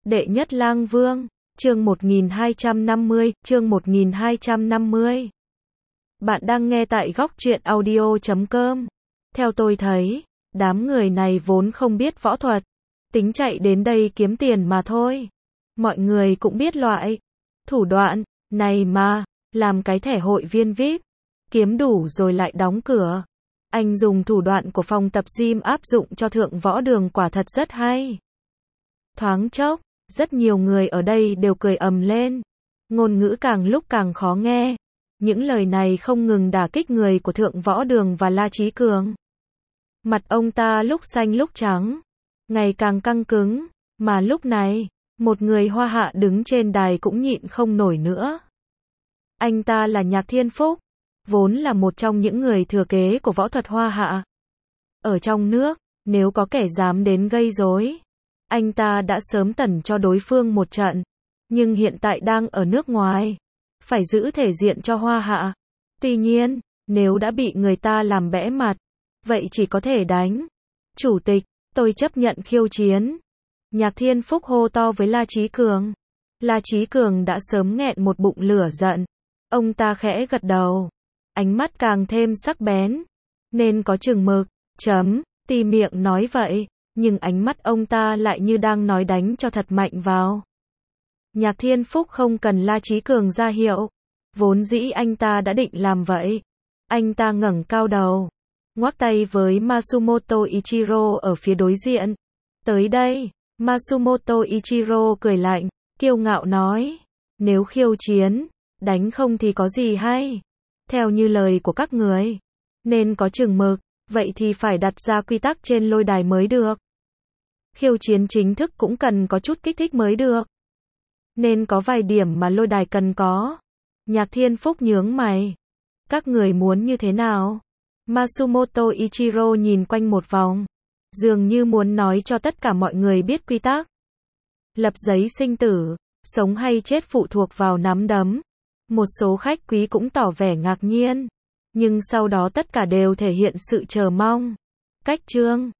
Đệ nhất lang vương, chương 1250, chương 1250. Bạn đang nghe tại góc truyện audio.com. Theo tôi thấy, đám người này vốn không biết võ thuật, tính chạy đến đây kiếm tiền mà thôi. Mọi người cũng biết loại thủ đoạn này mà, làm cái thẻ hội viên VIP, kiếm đủ rồi lại đóng cửa. Anh dùng thủ đoạn của phòng tập gym áp dụng cho thượng võ đường quả thật rất hay. Thoáng chốc, rất nhiều người ở đây đều cười ầm lên. Ngôn ngữ càng lúc càng khó nghe. Những lời này không ngừng đả kích người của thượng võ đường và La Chí Cường. Mặt ông ta lúc xanh lúc trắng, ngày càng căng cứng, mà lúc này, một người Hoa Hạ đứng trên đài cũng nhịn không nổi nữa. Anh ta là Nhạc Thiên Phúc, vốn là một trong những người thừa kế của võ thuật Hoa Hạ. Ở trong nước, nếu có kẻ dám đến gây rối, anh ta đã sớm tẩn cho đối phương một trận, nhưng hiện tại đang ở nước ngoài, phải giữ thể diện cho Hoa Hạ. Tuy nhiên, nếu đã bị người ta làm bẽ mặt, vậy chỉ có thể đánh. Chủ tịch, tôi chấp nhận khiêu chiến. Nhạc Thiên Phúc hô to với La Chí Cường. La Chí Cường đã sớm nghẹn một bụng lửa giận. Ông ta khẽ gật đầu, ánh mắt càng thêm sắc bén, nên có chừng mực. Tì miệng nói vậy, nhưng ánh mắt ông ta lại như đang nói đánh cho thật mạnh vào. Nhạc Thiên Phúc không cần La Chí Cường ra hiệu, vốn dĩ anh ta đã định làm vậy. Anh ta ngẩng cao đầu, ngoắc tay với Matsumoto Ichiro ở phía đối diện. Tới đây, Matsumoto Ichiro cười lạnh, kiêu ngạo nói, nếu khiêu chiến, đánh không thì có gì hay. Theo như lời của các người, nên có chừng mực, vậy thì phải đặt ra quy tắc trên lôi đài mới được. Khiêu chiến chính thức cũng cần có chút kích thích mới được. Nên có vài điểm mà lôi đài cần có. Nhạc Thiên Phúc nhướng mày. Các người muốn như thế nào? Matsumoto Ichiro nhìn quanh một vòng, dường như muốn nói cho tất cả mọi người biết quy tắc. Lập giấy sinh tử, sống hay chết phụ thuộc vào nắm đấm. Một số khách quý cũng tỏ vẻ ngạc nhiên, nhưng sau đó tất cả đều thể hiện sự chờ mong. Cách chương